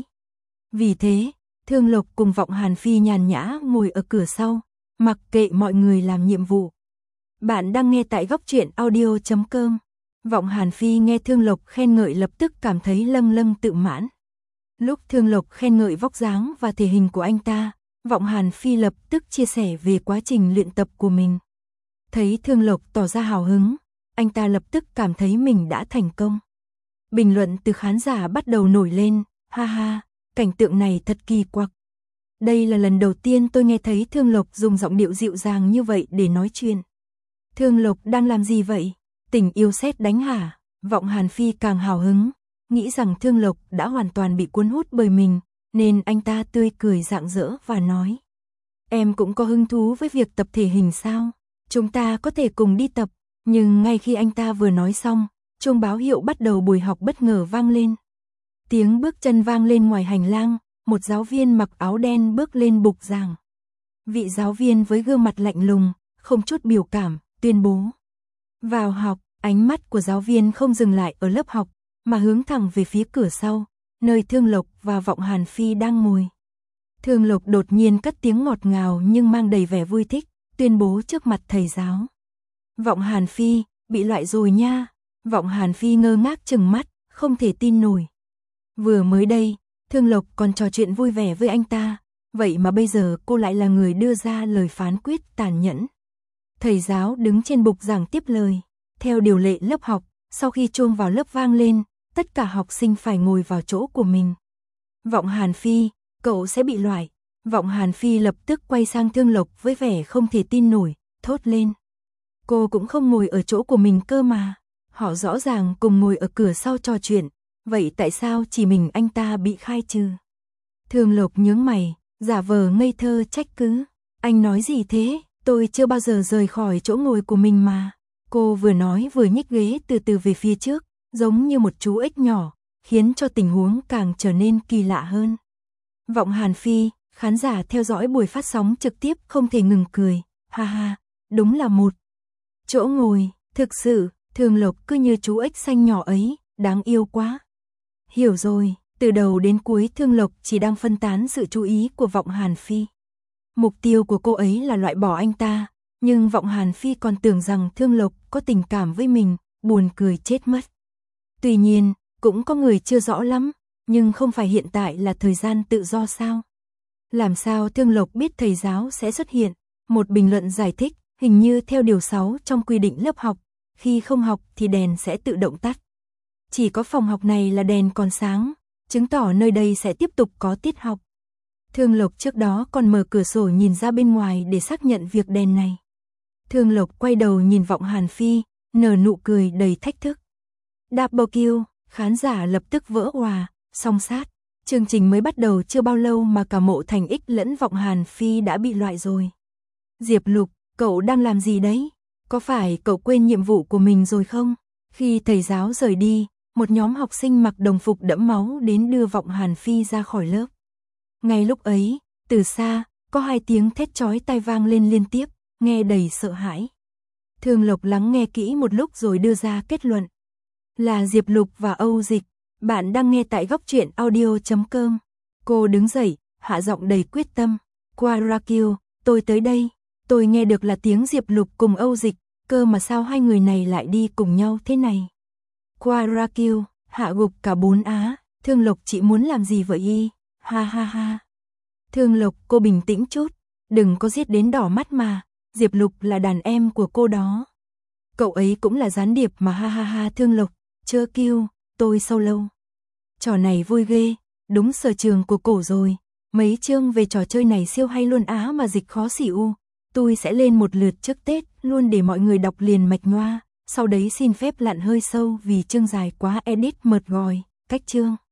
Vì thế, Thương Lộc cùng Vọng Hàn Phi nhàn nhã ngồi ở cửa sau, mặc kệ mọi người làm nhiệm vụ. Bạn đang nghe tại góc truyện audio.com. Vọng Hàn Phi nghe Thương Lộc khen ngợi lập tức cảm thấy lâng lâng tự mãn. Lúc Thương Lộc khen ngợi vóc dáng và thể hình của anh ta, Vọng Hàn Phi lập tức chia sẻ về quá trình luyện tập của mình. Thấy Thương Lộc tỏ ra hào hứng, anh ta lập tức cảm thấy mình đã thành công. Bình luận từ khán giả bắt đầu nổi lên, ha ha, cảnh tượng này thật kỳ quặc. Đây là lần đầu tiên tôi nghe thấy Thương Lộc dùng giọng điệu dịu dàng như vậy để nói chuyện. Thương Lộc đang làm gì vậy? Tình yêu sét đánh hả? Vọng Hàn Phi càng hào hứng, nghĩ rằng Thương Lộc đã hoàn toàn bị cuốn hút bởi mình, nên anh ta tươi cười rạng rỡ và nói. Em cũng có hứng thú với việc tập thể hình sao? Chúng ta có thể cùng đi tập. Nhưng ngay khi anh ta vừa nói xong, chuông báo hiệu bắt đầu buổi học bất ngờ vang lên. Tiếng bước chân vang lên ngoài hành lang, một giáo viên mặc áo đen bước lên bục giảng. Vị giáo viên với gương mặt lạnh lùng, không chút biểu cảm, tuyên bố. Vào học, ánh mắt của giáo viên không dừng lại ở lớp học, mà hướng thẳng về phía cửa sau, nơi Thương Lộc và Vọng Hàn Phi đang ngồi. Thương Lộc đột nhiên cất tiếng ngọt ngào nhưng mang đầy vẻ vui thích, tuyên bố trước mặt thầy giáo. Vọng Hàn Phi, bị loại rồi nha. Vọng Hàn Phi ngơ ngác trừng mắt, không thể tin nổi. Vừa mới đây, Thương Lộc còn trò chuyện vui vẻ với anh ta, vậy mà bây giờ cô lại là người đưa ra lời phán quyết tàn nhẫn. Thầy giáo đứng trên bục giảng tiếp lời. Theo điều lệ lớp học, sau khi chuông vào lớp vang lên, tất cả học sinh phải ngồi vào chỗ của mình. Vọng Hàn Phi, cậu sẽ bị loại. Vọng Hàn Phi lập tức quay sang Thương Lộc với vẻ không thể tin nổi, thốt lên. Cô cũng không ngồi ở chỗ của mình cơ mà. Họ rõ ràng cùng ngồi ở cửa sau trò chuyện, vậy tại sao chỉ mình anh ta bị khai trừ? Thương Lộc nhướng mày, giả vờ ngây thơ trách cứ. Anh nói gì thế? Tôi chưa bao giờ rời khỏi chỗ ngồi của mình mà. Cô vừa nói vừa nhích ghế từ từ về phía trước, giống như một chú ếch nhỏ, khiến cho tình huống càng trở nên kỳ lạ hơn. Vọng Hàn Phi, khán giả theo dõi buổi phát sóng trực tiếp không thể ngừng cười. Ha ha, đúng là một chỗ ngồi, thực sự, Thương Lộc cứ như chú ếch xanh nhỏ ấy, đáng yêu quá. Hiểu rồi, từ đầu đến cuối Thương Lộc chỉ đang phân tán sự chú ý của Vọng Hàn Phi. Mục tiêu của cô ấy là loại bỏ anh ta, nhưng Vọng Hàn Phi còn tưởng rằng Thương Lộc có tình cảm với mình, buồn cười chết mất. Tuy nhiên, cũng có người chưa rõ lắm, nhưng không phải hiện tại là thời gian tự do sao? Làm sao Thương Lộc biết thầy giáo sẽ xuất hiện? Một bình luận giải thích, hình như theo điều 6 trong quy định lớp học, khi không học thì đèn sẽ tự động tắt. Chỉ có phòng học này là đèn còn sáng, chứng tỏ nơi đây sẽ tiếp tục có tiết học. Thương Lộc trước đó còn mở cửa sổ nhìn ra bên ngoài để xác nhận việc đèn này. Thương Lộc quay đầu nhìn Vọng Hàn Phi, nở nụ cười đầy thách thức. Double kill, khán giả lập tức vỡ òa, song sát. Chương trình mới bắt đầu chưa bao lâu mà cả Mộ Thành X lẫn Vọng Hàn Phi đã bị loại rồi. Diệp Lục, cậu đang làm gì đấy? Có phải cậu quên nhiệm vụ của mình rồi không? Khi thầy giáo rời đi, một nhóm học sinh mặc đồng phục đẫm máu đến đưa Vọng Hàn Phi ra khỏi lớp. Ngay lúc ấy, từ xa, có hai tiếng thét chói tai vang lên liên tiếp, nghe đầy sợ hãi. Thương Lộc lắng nghe kỹ một lúc rồi đưa ra kết luận. Là Diệp Lục và Âu Dịch. Bạn đang nghe tại góc truyện audio.com. Cô đứng dậy, hạ giọng đầy quyết tâm. Quadra-kill, tôi tới đây. Tôi nghe được là tiếng Diệp Lục cùng Âu Dịch, cơ mà sao hai người này lại đi cùng nhau thế này? Quadra-kill, hạ gục cả 4 á. Thương Lộc chị muốn làm gì vậy y? Ha ha ha. Thương Lộc, cô bình tĩnh chút, đừng có giết đến đỏ mắt mà. Diệp Lục là đàn em của cô đó. Cậu ấy cũng là gián điệp mà, ha ha ha. Thương Lộc, chơ kill, tôi solo. Trò này vui ghê, đúng sở trường của cổ rồi. Mấy chương về trò chơi này siêu hay luôn á mà Dịch khó xỉu. Tôi sẽ lên một lượt trước Tết luôn để mọi người đọc liền mạch nhoa. Sau đấy xin phép lặn hơi sâu vì chương dài quá edit mệt gòi. Cách chương.